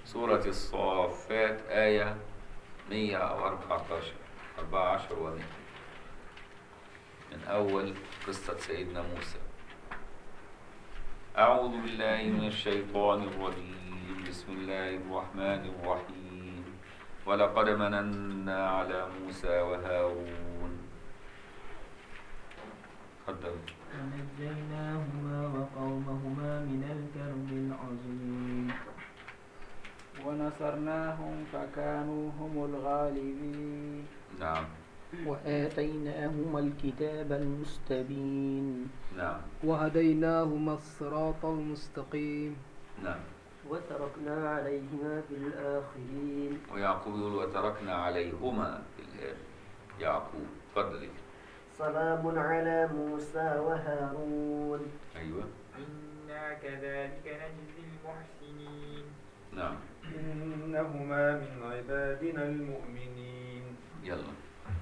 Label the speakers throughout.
Speaker 1: سورة الصافات آية 114 14 و100 من أول قصة سيدنا موسى. أعوذ بالله من الشيطان الرجيم. بسم الله الرحمن الرحيم. ولقد مننا على موسى وهارون. تفضل.
Speaker 2: ونجيناهما وقومهما من الكرب العظيم
Speaker 3: ونصرناهم فكانوا هم الغالبين.
Speaker 1: نعم.
Speaker 2: وآتيناهما الكتاب المستبين
Speaker 1: نعم.
Speaker 3: وهديناهما الصراط المستقيم.
Speaker 1: نعم.
Speaker 2: وتركنا عليهما في الآخرين.
Speaker 1: ويعقوب يقول وتركنا عليهما في الآخر. يعقوب تفضل.
Speaker 2: سلام على موسى وهارون.
Speaker 1: أيوة.
Speaker 4: إنا كذلك نجزي المحسنين.
Speaker 1: نعم.
Speaker 5: إنهما من عبادنا المؤمنين.
Speaker 1: يلا.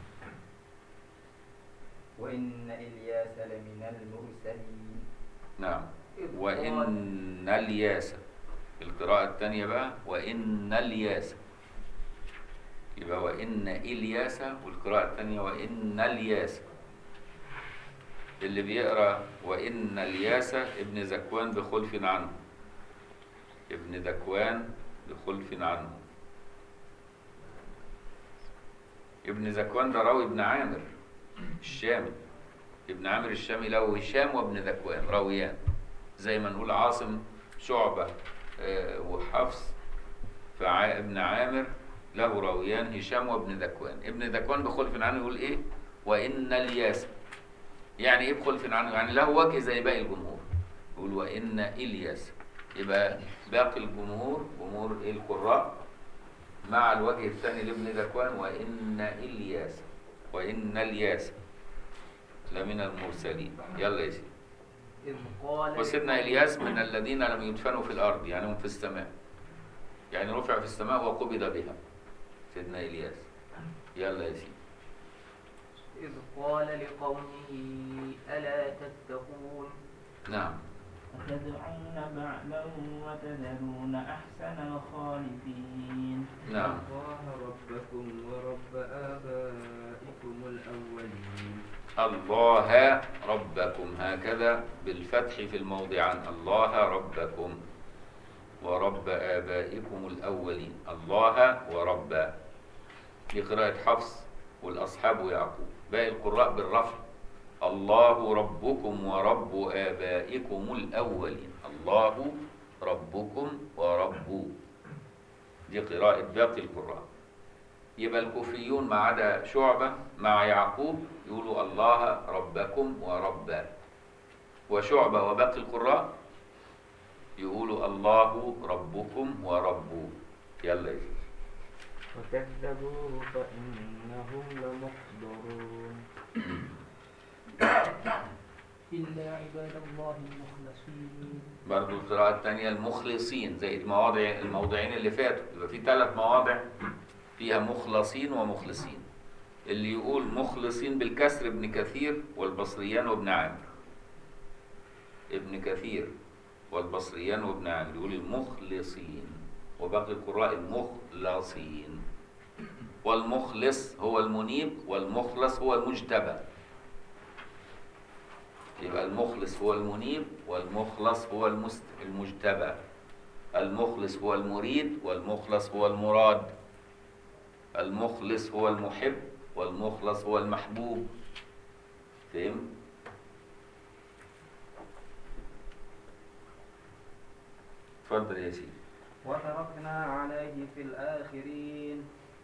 Speaker 6: وإن إلياس لمن المرسلين.
Speaker 1: نعم. وإن الياس. القراءة الثانية بقى وإن الياس. يبقى وإن إلياس، والقراءة الثانية وإن الياس. اللي بيقرأ وإن الياس ابن ذكوان بخلف عنه. ابن ذكوان بخلف عنه. ابن ذكوان ده راوي ابن عامر الشامي. ابن عامر الشامي له هشام وابن ذكوان راويان، زي ما نقول عاصم شعبة وحفص. فابن عامر له راويان هشام وابن ذكوان. ابن ذكوان بخلف عنه يقول ايه؟ وإن الياس. يعني ايه بخلف عنه؟ يعني له وجه زي باقي الجمهور. يقول وإن إلياس. يبقى باقي الجمهور جمهور القراء مع الوجه الثاني لابن ذكوان وإن إلياس. وإن الياس لمن المرسلين. يلا يا سيدي.
Speaker 2: إذ قال
Speaker 1: وسيدنا إلياس من الذين لم يدفنوا في الأرض، يعني هم في السماء، يعني رفع في السماء وقبض بها سيدنا إلياس. يلا يا سيدي.
Speaker 2: إذ قال لقومه ألا تتقون.
Speaker 1: نعم.
Speaker 7: أتدعون بعلا وتذرون أحسن الخالقين.
Speaker 1: نعم.
Speaker 6: الله ربكم ورب آبائكم الأولين.
Speaker 1: الله ربكم هكذا بالفتح في الموضعان. الله ربكم ورب آبائكم الأولين. الله ورب. دي قراءة حفص والأصحاب ويعقوب. باقي القراء بالرفع. الله ربكم ورب آبائكم الأولين. الله ربكم ورب. دي قراءة باقي القراء. يبقى الكوفيون ما عدا شعبة مع يعقوب يقولوا الله ربكم ورب، وشعبة وباقي القراء يقولوا الله ربكم ورب. يلا يا سيدي.
Speaker 6: وكذبوه فإنهم لمحضرون.
Speaker 2: إلا عباد الله المخلصين.
Speaker 1: برضو القراءة الثانية المخلصين زي الموضعين اللي فاتوا. يبقى في 3 مواضع فيها مخلصين ومخلصين. اللي يقول مخلصين بالكسر ابن كثير والبصريان وابن عامر. ابن كثير والبصريان وابن عامر يقول المخلصين، وباقي القراء المخلصين. والمخلص هو المنيب والمخلص هو المجتبى. يبقى المخلص هو المنيب والمخلص هو المجتبى. المخلص هو المريد والمخلص هو المراد. المخلص هو المحب والمخلص هو المحبوب. فهم؟ اتفضل يا سيدي.
Speaker 3: وتركنا عليه في الآخرين.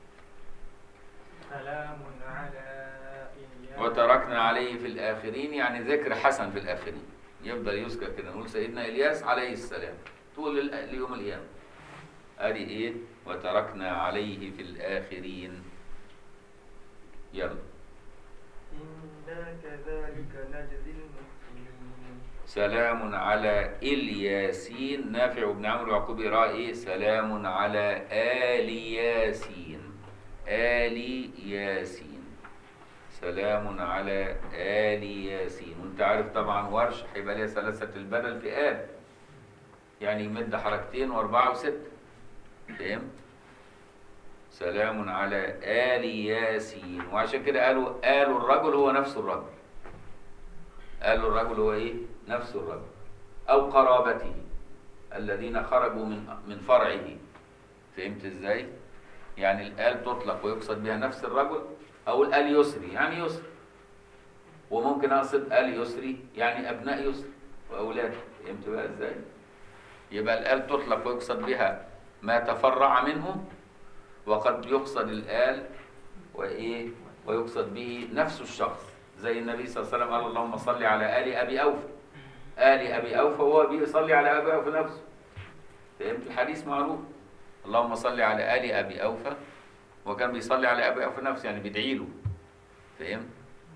Speaker 4: سلام على إلياس.
Speaker 1: وتركنا عليه في الآخرين يعني ذكر حسن في الآخرين. يفضل يذكر كده. نقول سيدنا إلياس عليه السلام طول اليوم القيامة. ادي ايه؟ وتركنا عليه في الآخرين. يلا.
Speaker 4: إنا كذلك نجزي المحسنين.
Speaker 1: سلام على الياسين. نافع بن عمرو ويعقوب يقرأ ايه؟ سلام على آل ياسين. آل ياسين. سلام على آل ياسين. وانت عارف طبعا ورش هيبقى ليها 3 البدل في آل، يعني يمد حركتين و4 و6. فهم؟ سلام على آل ياسين. وعشان كده قالوا آل الرجل هو نفس الرجل. آل الرجل هو إيه؟ نفس الرجل أو قرابته الذين خرجوا من فرعه. فهمت إزاي؟ يعني الآل تطلق ويقصد بها نفس الرجل، أو الآل يسري يعني يسري، وممكن أقصد آل يسري يعني أبناء يسري وأولاده. فهمت بقى إزاي؟ يبقى الآل تطلق ويقصد بها ما تفرع منه، وقد يقصد الآل وإيه؟ ويقصد به نفس الشخص، زي النبي صلى الله عليه وسلم قال اللهم صل على آل أبي أوفى. آل أبي أوفى هو بيصلي على أبي أوفى نفسه. فهمت؟ الحديث معروف، اللهم صل على آل أبي أوفى، وكان بيصلي على أبي أوفى نفسه يعني بيدعي له. فهمت؟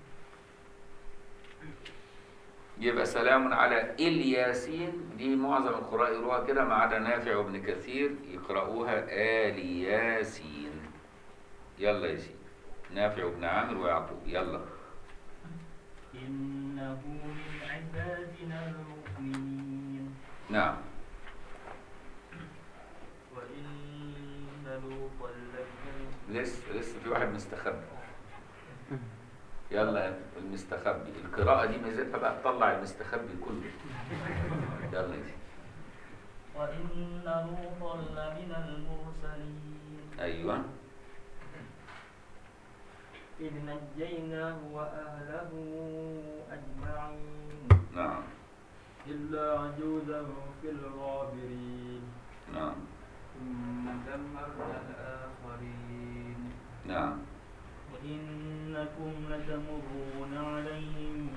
Speaker 1: يبقى سلام على الياسين، دي معظم القراء يقروها كده ما عدا نافع وابن كثير يقرأوها آل ياسين. يلا يا سيدي، نافع وابن عامر ويعقوب. يلا.
Speaker 7: إنه من عبادنا المؤمنين.
Speaker 1: نعم.
Speaker 7: وإن لوطا لمن
Speaker 1: لسه في واحد مستخبي. يلا المستخبي، القراءة دي ميزتها بقى تطلع المستخبي كله. يلا يا سيدي.
Speaker 7: وإن لوطا لمن المرسلين.
Speaker 1: أيوه.
Speaker 7: إذ نجيناه وأهله أجمعين
Speaker 1: نعم.
Speaker 3: إلا عجوزا في الغابرين
Speaker 1: نعم.
Speaker 6: ثم دمرنا الآخرين.
Speaker 1: نعم.
Speaker 7: وإنكم لتمرون عليهم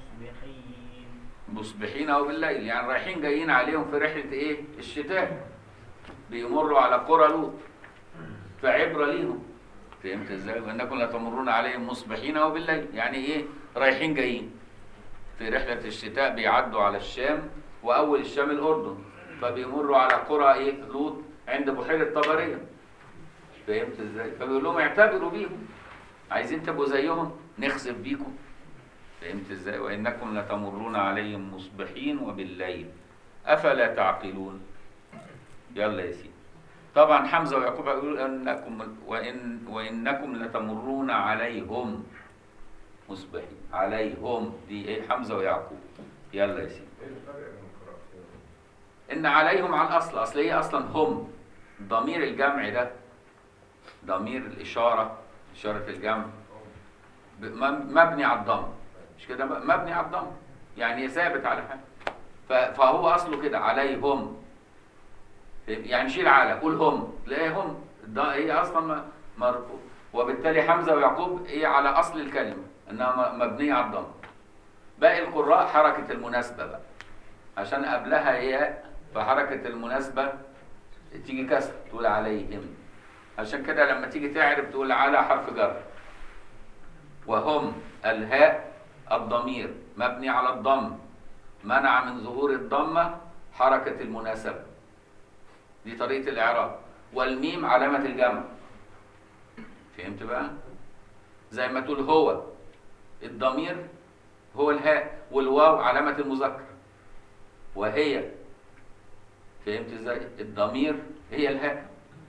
Speaker 1: مصبحين أو بالليل، يعني رايحين جايين عليهم في رحلة إيه؟ الشتاء، بيمروا على قرى لوط، فعبرة ليهم. فهمت إزاي؟ وإنكم لتمرون عليهم مصبحين أو بالليل، يعني إيه؟ رايحين جايين في رحلة الشتاء، بيعدوا على الشام، وأول الشام الأردن، فبيمروا على قرى إيه؟ لوط عند بحيرة طبرية. فهمت إزاي؟ فبيقول لهم اعتبروا بيهم، عايزين تبقوا زيهم نخسف بيكم. فهمت ازاي؟ وانكم لتمرون عليهم مصبحين وبالليل افلا تعقلون. يلا يا سيدي. طبعا حمزه ويعقوب يقولوا انكم وانكم لتمرون عليهم مصبحين. عليهم دي ايه؟ حمزه ويعقوب. يلا يا سيدي.
Speaker 5: ايه الفرق بين القراءتين؟
Speaker 1: ان عليهم على الاصل، اصل هي اصلا هم، ضمير الجمع ده ضمير الاشاره، اشاره الجمع مبني على الضم، مش كده؟ مبني على الضم يعني ثابت على حاجه، فهو اصله كده عليهم. يعني شيل على، قول هم، تلاقيهم ده هي اصلا مرفوع، وبالتالي حمزه ويعقوب هي على اصل الكلمه انها مبنيه على الضم. باقي القراء حركه المناسبه بقى، عشان قبلها ياء، فحركه المناسبه تيجي كسر تقول عليهم. عشان كده لما تيجي تعرف تقول على حرف جر، وهم الهاء الضمير مبني على الضم، منع من ظهور الضمة حركة المناسبة، دي طريقة الإعراب. والميم علامة الجمع. فهمت بقى؟ زي ما تقول هو الضمير هو الهاء، والواو علامة المذكر، وهي فهمت ازاي؟ الضمير هي الهاء،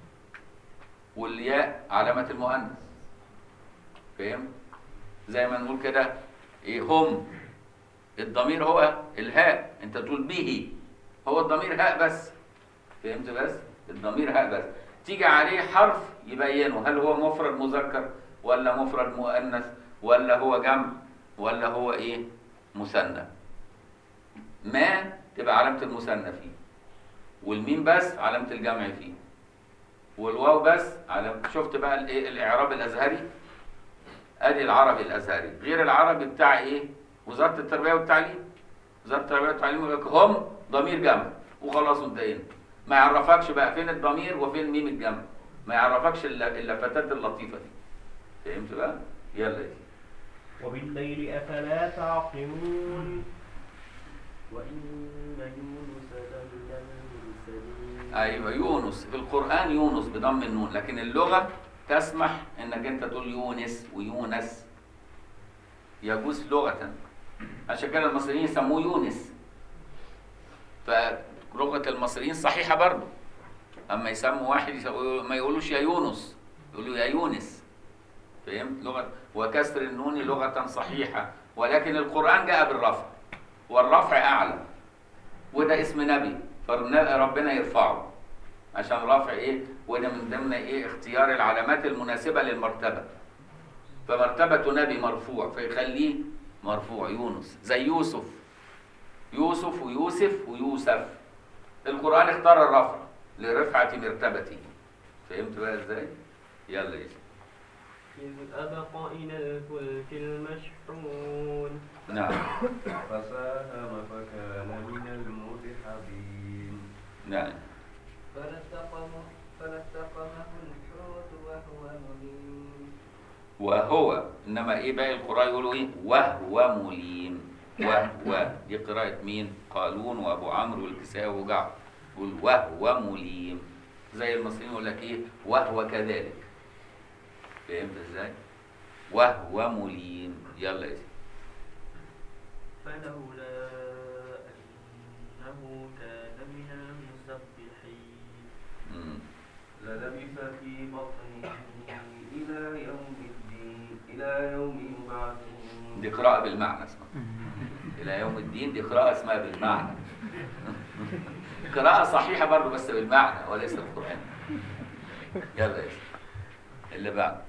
Speaker 1: والياء علامة المؤنث. فهمت؟ زي ما نقول كده ايه؟ هم الضمير هو الهاء، انت تقول به، هو الضمير هاء بس. فهمت؟ بس الضمير هاء بس، تيجي عليه حرف يبينه هل هو مفرد مذكر ولا مفرد مؤنث ولا هو جمع ولا هو ايه؟ مثنى. ما تبقى علامة المثنى فيه، والميم بس علامة الجمع فيه، والواو بس علامة. شفت بقى الايه؟ الاعراب الازهري. ادي العربي الازهري، غير العربي بتاع ايه؟ وزاره التربيه والتعليم. وزاره التربيه والتعليم يقول لك هم ضمير جمع وخلاص انتهينا، ما يعرفكش بقى فين الضمير وفين ميم الجمع، ما يعرفكش اللفتات اللطيفه دي. فهمت بقى؟ يلا يا سيدي.
Speaker 7: وبالليل أفلا تعقلون.
Speaker 2: وإن يونس لمن المرسلين.
Speaker 1: ايوه يونس، في القران يونس بضم النون، لكن اللغه تسمح انك انت تقول يونس ويونس، يجوز لغه. عشان كده المصريين يسموه يونس، فلغه المصريين صحيحه برضه. اما يسموا واحد ما يقولوش يا يونس، يقولوا يا يونس. فهمت؟ لغه وكسر النون لغه صحيحه، ولكن القران جاء بالرفع، والرفع اعلى، وده اسم نبي فربنا يرفعه عشان رفع ايه، وده من ضمن ايه اختيار العلامات المناسبه للمرتبه. فمرتبه نبي مرفوع فيخليه مرفوع. يونس زي يوسف، يوسف ويوسف ويوسف. القرآن اختار الرفع لرفعة مرتبته. فهمت بقى ازاي؟ يلا يا سيدي.
Speaker 2: إذ أبق إلى الفلك المشحون
Speaker 1: نعم.
Speaker 5: فساهم فكان من المدحضين.
Speaker 1: نعم.
Speaker 6: فالتقمه الحوت وهو مليم.
Speaker 1: وهو، انما ايه باقي القراء يقولوا ايه؟ وهو مليم. وهو دي قراءة مين؟ قالون وابو عمرو والكسائي وابو جعفر. يقول وهو مليم. زي المصريين يقول لك ايه؟ وهو كذلك. فهمت ازاي؟ وهو مليم. يلا يا سيدي.
Speaker 2: فلولا أنه كان من المسبحين
Speaker 5: للبث في بطنه إلى يوم الدين، إلى يوم يبعثون.
Speaker 1: دي قراءة بالمعنى اسمها. إلى يوم الدين دي قراءة اسمها بالمعنى. قراءة صحيحة برضه بس بالمعنى وليس القرآن. يلا يا سيدي. اللي بعد.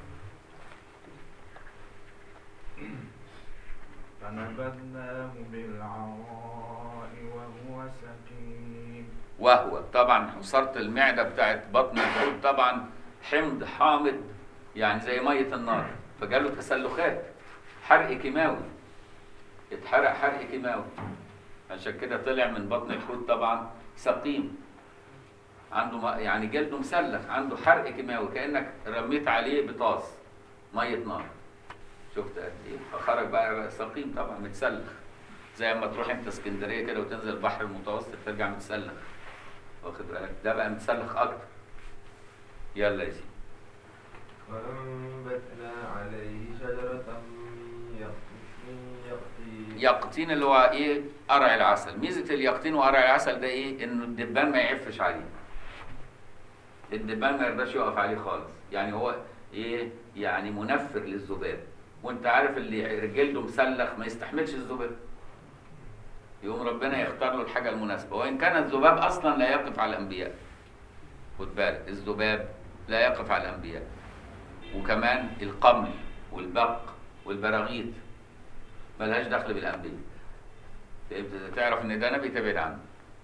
Speaker 5: فنبذناه بالعراء وهو سقيم.
Speaker 1: وهو طبعا حصرت المعدة بتاعت بطن الحوت طبعا حمض حامض يعني زي مية النار، فجاله تسلخات، حرق كيماوي، اتحرق حرق كيماوي، عشان كده طلع من بطن الحوت طبعا سقيم، عنده يعني جلده مسلخ، عنده حرق كيماوي كأنك رميت عليه بطاس مية نار. شفت قد ايه؟ فخرج بقى سقيم طبعا متسلخ، زي ما تروح انت اسكندريه كده وتنزل البحر المتوسط ترجع متسلخ، واخد بالك؟ ده بقى متسلخ اكتر. يلا يا سيدي.
Speaker 5: وأنبتنا عليه شجرة من يقطين.
Speaker 1: يقطين اللي هو ايه؟ قرع العسل. ميزه اليقطين وقرع العسل ده ايه؟ انه الدبان ما يعفش عليه. الدبان ما يرضاش يقف عليه خالص، يعني هو ايه؟ يعني منفر للذباب، وانت عارف اللي جلده مسلخ ما يستحملش الذباب، يقوم ربنا يختار له الحاجه المناسبه. وان كان الذباب اصلا لا يقف على الانبياء، خد بالك، الذباب لا يقف على الانبياء، وكمان القمل والبق والبراغيث ملهاش دخل بالانبياء. تعرف ان ده نبي تبعد عنه.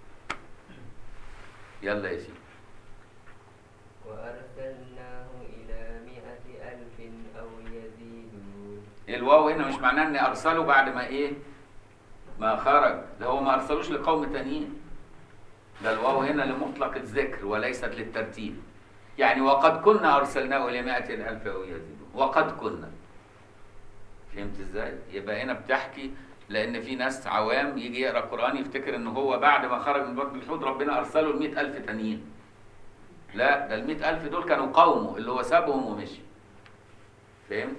Speaker 1: يلا يا سيدي.
Speaker 2: وأرسلناه إلى 100,000 أو يزيدون.
Speaker 1: الواو هنا مش معناه ان ارسله بعد ما ايه؟ ما خرج، ده هو ما ارسلوش لقوم تانيين، ده الواو هنا لمطلق الذكر وليست للترتيب. يعني وقد كنا ارسلناه الى 100,000 او يزيدون، وقد كنا. فهمت ازاي؟ يبقى هنا بتحكي لان في ناس عوام يجي يقرا قران يفتكر ان هو بعد ما خرج من بطن الحوت ربنا ارسله ل100,000 تانيين. لا، ده ال100,000 دول كانوا قومه اللي هو سابهم ومشي. فهمت؟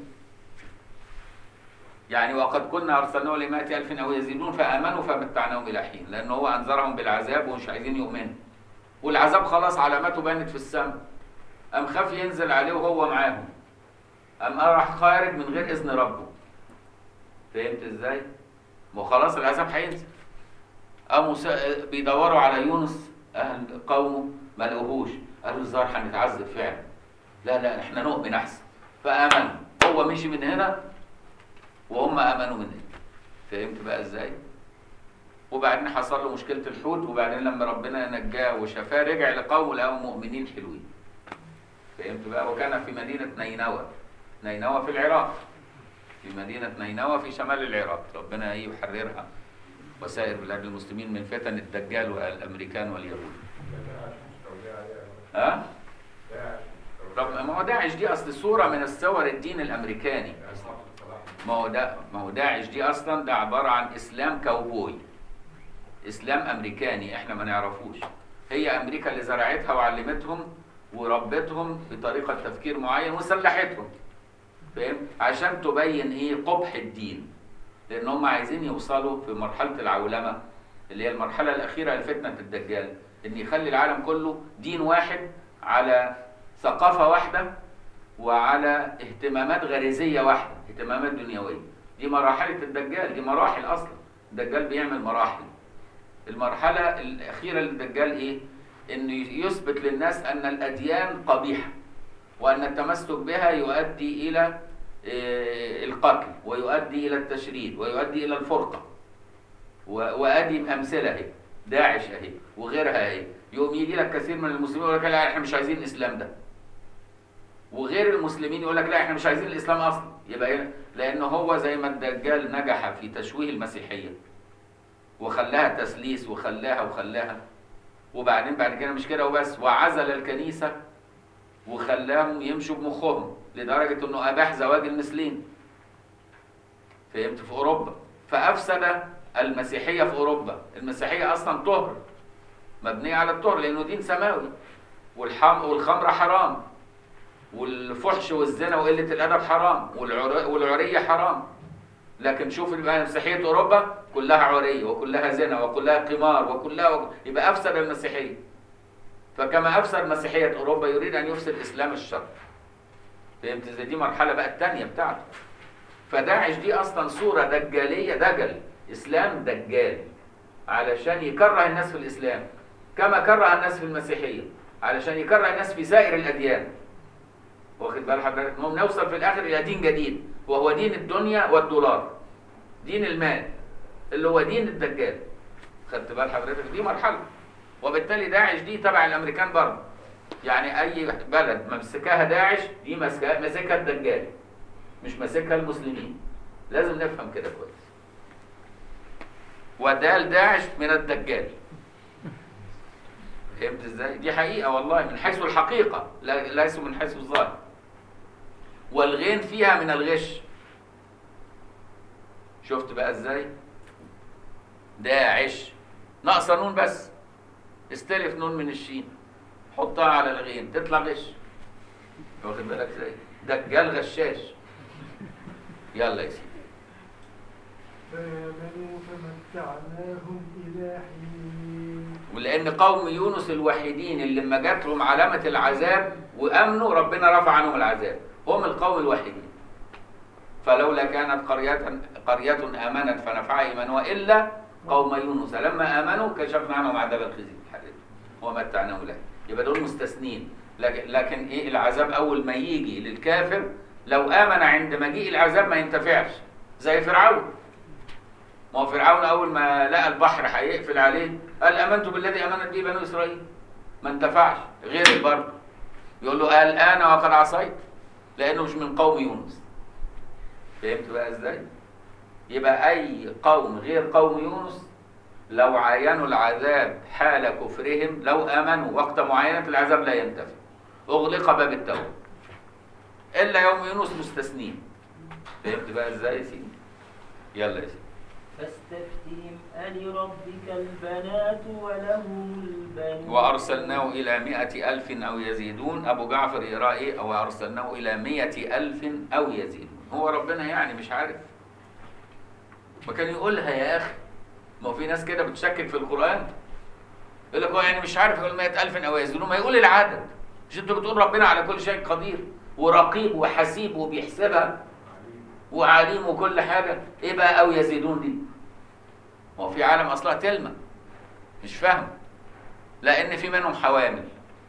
Speaker 1: يعني وقد كنا ارسلناه ل100,000 او يزيدون فامنوا فمتعناهم الى حين، لان هو انذرهم بالعذاب ومش عايزين يؤمنوا، والعذاب خلاص علاماته بانت في السماء، قام خاف ينزل عليه وهو معاهم، قام راح خارج من غير اذن ربه. فهمت ازاي؟ ما خلاص العذاب هينزل. قاموا بيدوروا على يونس اهل قومه ما لقوهوش، قالوا الظاهر هنتعذب فعلا، لا احنا نؤمن احسن، فامنوا. هو مشي من هنا وهم امنوا من هنا. فهمت بقى ازاي؟ وبعدين حصل له مشكله الحوت، وبعدين لما ربنا نجاه وشفاه رجع لقومه لقوا مؤمنين حلوين. فهمت بقى؟ وكان في مدينه نينوى. نينوى في العراق، في مدينه نينوى في شمال العراق، ربنا يحررها وسائر بلاد المسلمين من فتن الدجال والامريكان واليهود. ها؟ ما هو داعش دي اصل صوره من الصور الدين الامريكاني. ما هو داعش دي اصلا ده عباره عن اسلام كاوبوي، اسلام امريكاني احنا ما نعرفوش. هي امريكا اللي زرعتها وعلمتهم وربتهم بطريقه تفكير معين وسلحتهم. فاهم؟ عشان تبين ايه؟ قبح الدين. لان هم عايزين يوصلوا في مرحله العولمه اللي هي المرحله الاخيره لفتنه الدجال، ان يخلي العالم كله دين واحد على ثقافة واحدة وعلى اهتمامات غريزية واحدة، اهتمامات دنيوية. دي مراحل الدجال، دي مراحل اصلا. الدجال بيعمل مراحل. المرحلة الأخيرة للدجال ايه؟ انه يثبت للناس ان الاديان قبيحة، وان التمسك بها يؤدي الى القتل، ويؤدي الى التشريد، ويؤدي الى الفرقة. وادي امثلة اهي، داعش اهي وغيرها اهي. يقوم يجي لك كثير من المسلمين يقول لك لا احنا مش عايزين الاسلام ده، وغير المسلمين يقول لك لا احنا مش عايزين الاسلام اصلا. يبقى هنا لانه هو زي ما الدجال نجح في تشويه المسيحيه وخلاها تسليس وخلاها، وبعدين بعد كده مش كده وبس، وعزل الكنيسه وخلاهم يمشوا بمخهم لدرجه انه اباح زواج المثلين. فهمت؟ في اوروبا. فافسد المسيحيه في اوروبا. المسيحيه اصلا طهر، مبنيه على الطهر لانه دين سماوي. والخمر حرام، والفحش والزنا وقله الادب حرام، والعريه حرام. لكن شوف مسيحيه اوروبا كلها عريه وكلها زنا وكلها قمار يبقى افسد المسيحيه. فكما افسد مسيحيه اوروبا يريد ان يفسد اسلام الشرق. فهمت ازاي؟ دي مرحله بقى الثانيه بتاعته. فداعش دي اصلا صوره دجاليه، دجل اسلام دجال، علشان يكره الناس في الاسلام كما كره الناس في المسيحيه، علشان يكره الناس في سائر الاديان. واخد بال حضرتك؟ المهم نوصل في الاخر الى دين جديد، وهو دين الدنيا والدولار، دين المال اللي هو دين الدجال. خدت بال حضرتك؟ دي مرحله. وبالتالي داعش دي تبع الامريكان برضه. يعني اي بلد ممسكاها داعش دي ماسكها الدجال، مش ماسكها المسلمين. لازم نفهم كده كويس. ودال داعش من الدجال. فهمت ازاي؟ دي حقيقه والله، من حيث الحقيقه ليس من حيث الظاهر. والغين فيها من الغش. شفت بقى ازاي؟ داعش ناقصه نون بس، استلف نون من الشين حطها على الغين تطلع غش. واخد بالك ازاي؟ دجال غشاش. يلا يا سيدي.
Speaker 3: فآمنوا فمتعناهم إلى حين.
Speaker 1: ولأن قوم يونس الوحيدين اللي لما جات لهم علامة العذاب وأمنوا ربنا رفع عنهم العذاب، هم القوم الوحيدين. فلولا كانت قرية آمنت فنفعها إيمانها إلا قوم يونس لما آمنوا كشفنا عنهم عذاب الخزي ومتعناهم له. يبقى دول مستثنين. لكن إيه العذاب أول ما يجي للكافر لو آمن عند مجيء العذاب ما ينتفعش، زي فرعون. ما هو فرعون أول ما لقى البحر هيقفل عليه قال آمنت بالذي آمنت به بنو إسرائيل، ما انتفعش. غير البر يقول له الآن وقد عصيت، لأنه مش من قوم يونس. فهمت بقى إزاي؟ يبقى أي قوم غير قوم يونس لو عاينوا العذاب حال كفرهم، لو آمنوا وقت معاينة العذاب لا ينتفع، أغلق باب التوبة. إلا يوم يونس مستثنين. فهمت بقى إزاي يا سيدي؟ يلا يا سيدي.
Speaker 7: فاستفتهم ألربك البنات ولهم البنون.
Speaker 1: وأرسلناه إلى 100,000 أو يزيدون. أبو جعفر يقرأ إيه؟ أو أرسلناه إلى 100,000 أو يزيدون. هو ربنا يعني مش عارف؟ ما كان يقولها يا أخي. ما هو في ناس كده بتشكك في القرآن، يقول لك هو يعني مش عارف يقول 100,000 أو يزيدون، ما يقول العدد. مش أنتوا بتقول ربنا على كل شيء قدير ورقيب وحسيب وبيحسبها وعليم وكل حاجة؟ إيه بقى أو يزيدون دي؟ ما هو في عالم أصلها تلمة مش فاهم. لأن في منهم حوامل،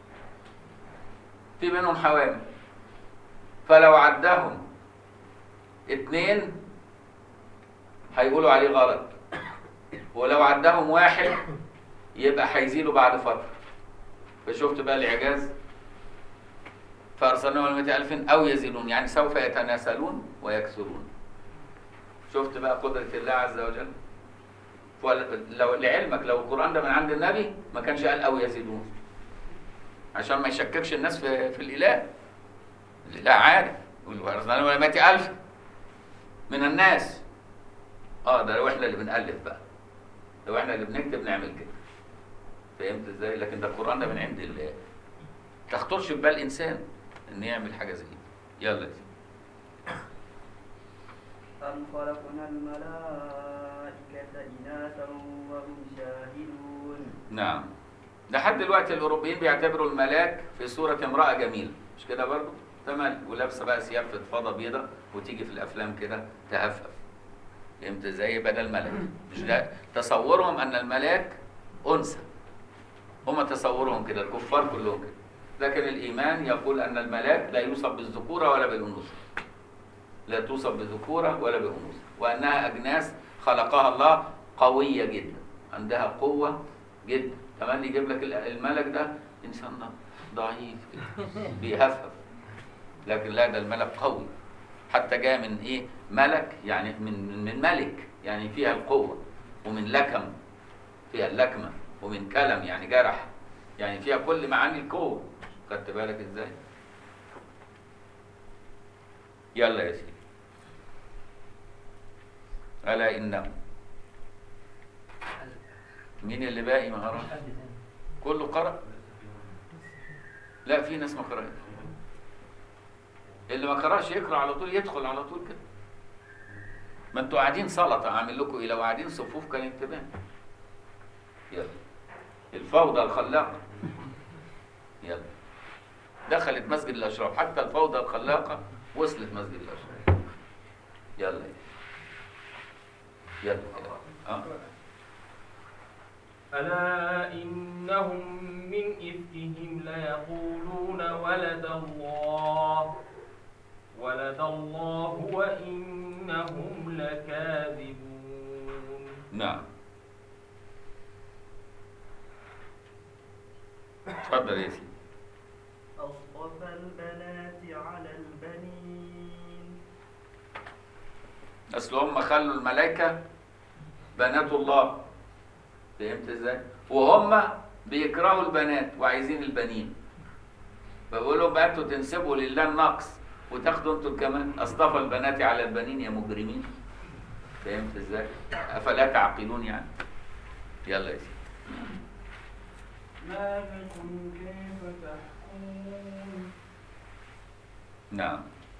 Speaker 1: فلو عدهم 2 هيقولوا عليه غلط، ولو عدهم 1 يبقى هيزيدوا بعد فترة. فشفت بقى الإعجاز؟ فأرسلناهم إلى 100,000 أو يزيدون، يعني سوف يتناسلون ويكثرون. شفت بقى قدرة الله عز وجل؟ لو لعلمك لو القرآن ده من عند النبي ما كانش قال أو يزيدون، عشان ما يشككش الناس في الإله. الإله عارف. وأرسلناهم إلى 100,000 من الناس. ده لو احنا اللي بنألف بقى، لو احنا اللي بنكتب نعمل كده. فهمت ازاي؟ لكن ده القرآن ده من عند الله، تخطرش في بال إنسان إن يعمل حاجة زي كده. يلا يا سيدي.
Speaker 6: أم خلقنا الملائكة إناثا وهم شاهدون.
Speaker 1: نعم. لحد دلوقتي الأوروبيين بيعتبروا الملاك في صورة امرأة جميلة، مش كده برضه؟ تمام، ولابسة بقى ثياب فضفاضة بيضة وتيجي في الأفلام كده تهفف. فهمت ازاي؟ بدل ملك. مش ده تصورهم أن الملاك أنثى. هم تصورهم كده، الكفار كلهم كده. لكن الإيمان يقول أن الملاك لا يوصف بالذكورة ولا بالأنوثة. لا توصف بالذكورة ولا بالأنوثة، وأنها أجناس خلقها الله قوية جدا، عندها قوة جدا. كمان يجيب لك الملك ده إنسان ضعيف كده بيهفف، لكن لا، ده الملك قوي. حتى جاء من إيه؟ ملك يعني من ملك، يعني فيها القوة، ومن لكم فيها اللكمة، ومن كلم يعني جرح، يعني فيها كل معاني القوة. خدت بالك إزاي؟ يلا يا سيدي. ألا إنه. مين اللي باقي ما قرأ؟ كله قرأ؟ لا، في ناس ما قرأت. اللي ما قرأش يقرأ على طول، يدخل على طول كده. ما انتوا قاعدين سلطة، أعمل لكم إيه؟ لو قاعدين صفوف كان انتباه. يلا. الفوضى الخلاقة. يلا. دخلت مسجد الأشراف، حتى الفوضى الخلاقة وصلت مسجد الأشراف. يلا يلا.
Speaker 2: ألا إنهم من إفكهم ليقولون ولد الله وإنهم لكاذبون.
Speaker 1: نعم. اتفضل يا سيدي.
Speaker 7: أصطفى البنات على البنين.
Speaker 1: أصل هم خلوا الملائكة بنات الله. فهمت ازاي؟ وهم بيكرهوا البنات وعايزين البنين. فبيقولوا بقى انتوا تنسبوا لله النقص وتاخدوا انتوا كمان. اصطفى البنات على البنين يا مجرمين. فهمت ازاي؟ افلا تعقلون يعني. يلا يا سيدي.
Speaker 7: ما لكم كيف تحكمون.
Speaker 1: نعم.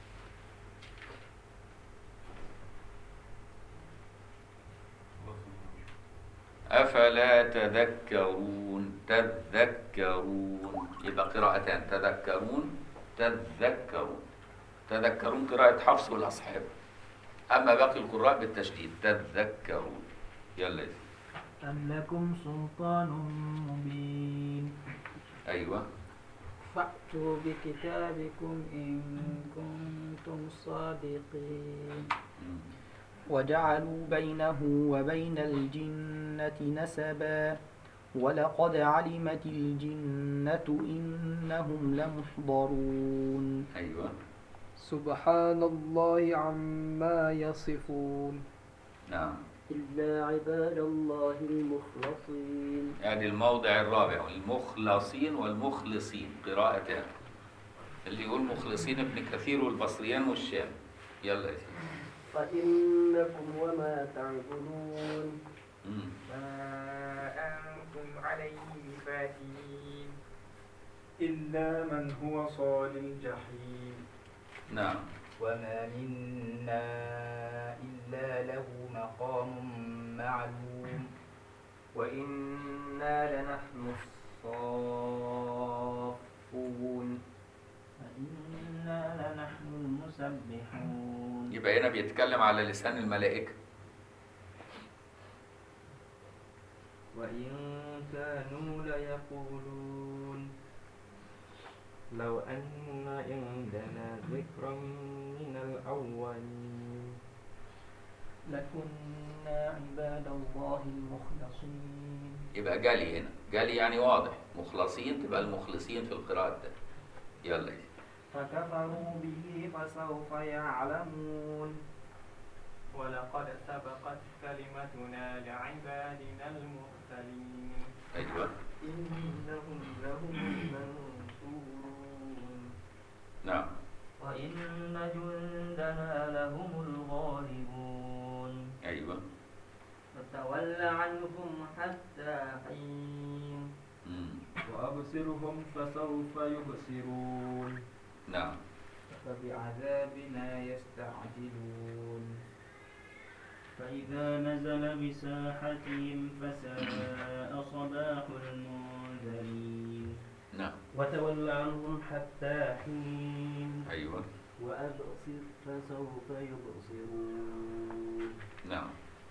Speaker 1: أفلا تذكرون. تذكرون يبقى قراءتان، تذكرون تذكرون. تذكرون قراءة حفص والأصحاب، أما باقي القراء بالتشديد. تذكرون. يلا يا سيدي.
Speaker 7: أم لكم سلطان مبين.
Speaker 1: أيوة.
Speaker 6: فأتوا بكتابكم إن كنتم صادقين. وجعلوا بينه وبين الجنة نسبا ولقد علمت الجنة إنهم لمحضرون.
Speaker 1: أيوة.
Speaker 6: سبحان الله عما يصفون.
Speaker 1: نعم.
Speaker 6: إلا عباد الله المخلصين.
Speaker 1: يعني الموضع الرابع، المخلصين والمخلصين قراءتان. اللي يقول مخلصين ابن كثير والبصريان والشام. يلا يا سيدي.
Speaker 6: فإنكم وما تعبدون
Speaker 4: ما أنتم عليه بفاتنين
Speaker 3: إلا من هو صال الجحيم.
Speaker 1: نعم.
Speaker 8: وما منا إلا له مقام معلوم
Speaker 2: وإنا لنحن الصافون.
Speaker 7: وإنا لنحن المسبحون.
Speaker 1: يبقى هنا بيتكلم على لسان الملائكة.
Speaker 2: وإن كانوا ليقولون لو أن عندنا ذكرا من الأولين
Speaker 7: لكنا عباد الله المخلصين.
Speaker 1: يبقى جالي هنا، جالي يعني واضح. مخلصين تبقى المخلصين في القراءة ده. يلا يا سيدي.
Speaker 2: فكفروا به فسوف يعلمون. ولقد سبقت كلمتنا لعبادنا المرسلين.
Speaker 1: أيوة.
Speaker 2: إنهم لهم المنصورون.
Speaker 1: نعم.
Speaker 7: وإن جندنا لهم الغالبون.
Speaker 1: أيوة.
Speaker 2: فتول عنهم حتى حين
Speaker 3: وأبصرهم فسوف يبصرون.
Speaker 1: نعم.
Speaker 2: فبعذابنا يستعجلون.
Speaker 7: فإذا نزل بساحتهم فساء صباح المنذرين.
Speaker 6: المرسلين
Speaker 1: نعم.
Speaker 6: وتول عنهم حتى حين
Speaker 1: أيوة.
Speaker 6: وأبصر فسوف يبصرون
Speaker 1: نعم.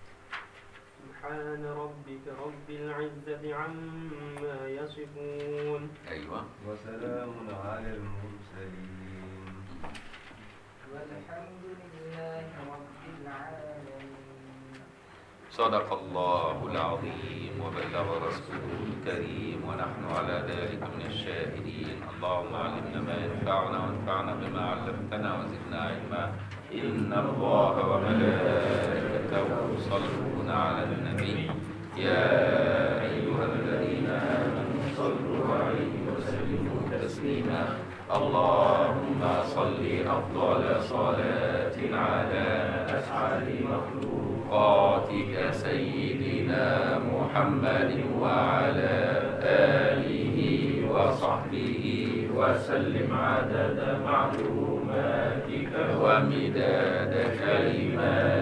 Speaker 6: سبحان ربك رب العزة عما يصفون
Speaker 1: أيوة.
Speaker 5: وسلام على المرسلين
Speaker 4: والحمد لله رب العالمين.
Speaker 1: صدق الله العظيم وبلغ رسوله الكريم ونحن على ذلك من الشاهدين. اللهم علمنا ما ينفعنا وانفعنا بما علمتنا وزدنا علما. إن الله وملائكته يصلون على النبي يا أيها الذين آمنوا صلوا عليه وسلموا تسليما. اللهم صل أفضل صلاة على أسعد مخلوقاتك سيدنا محمد وعلى آله وصحبه وسلم عدد معلوماتك ومداد كلماتك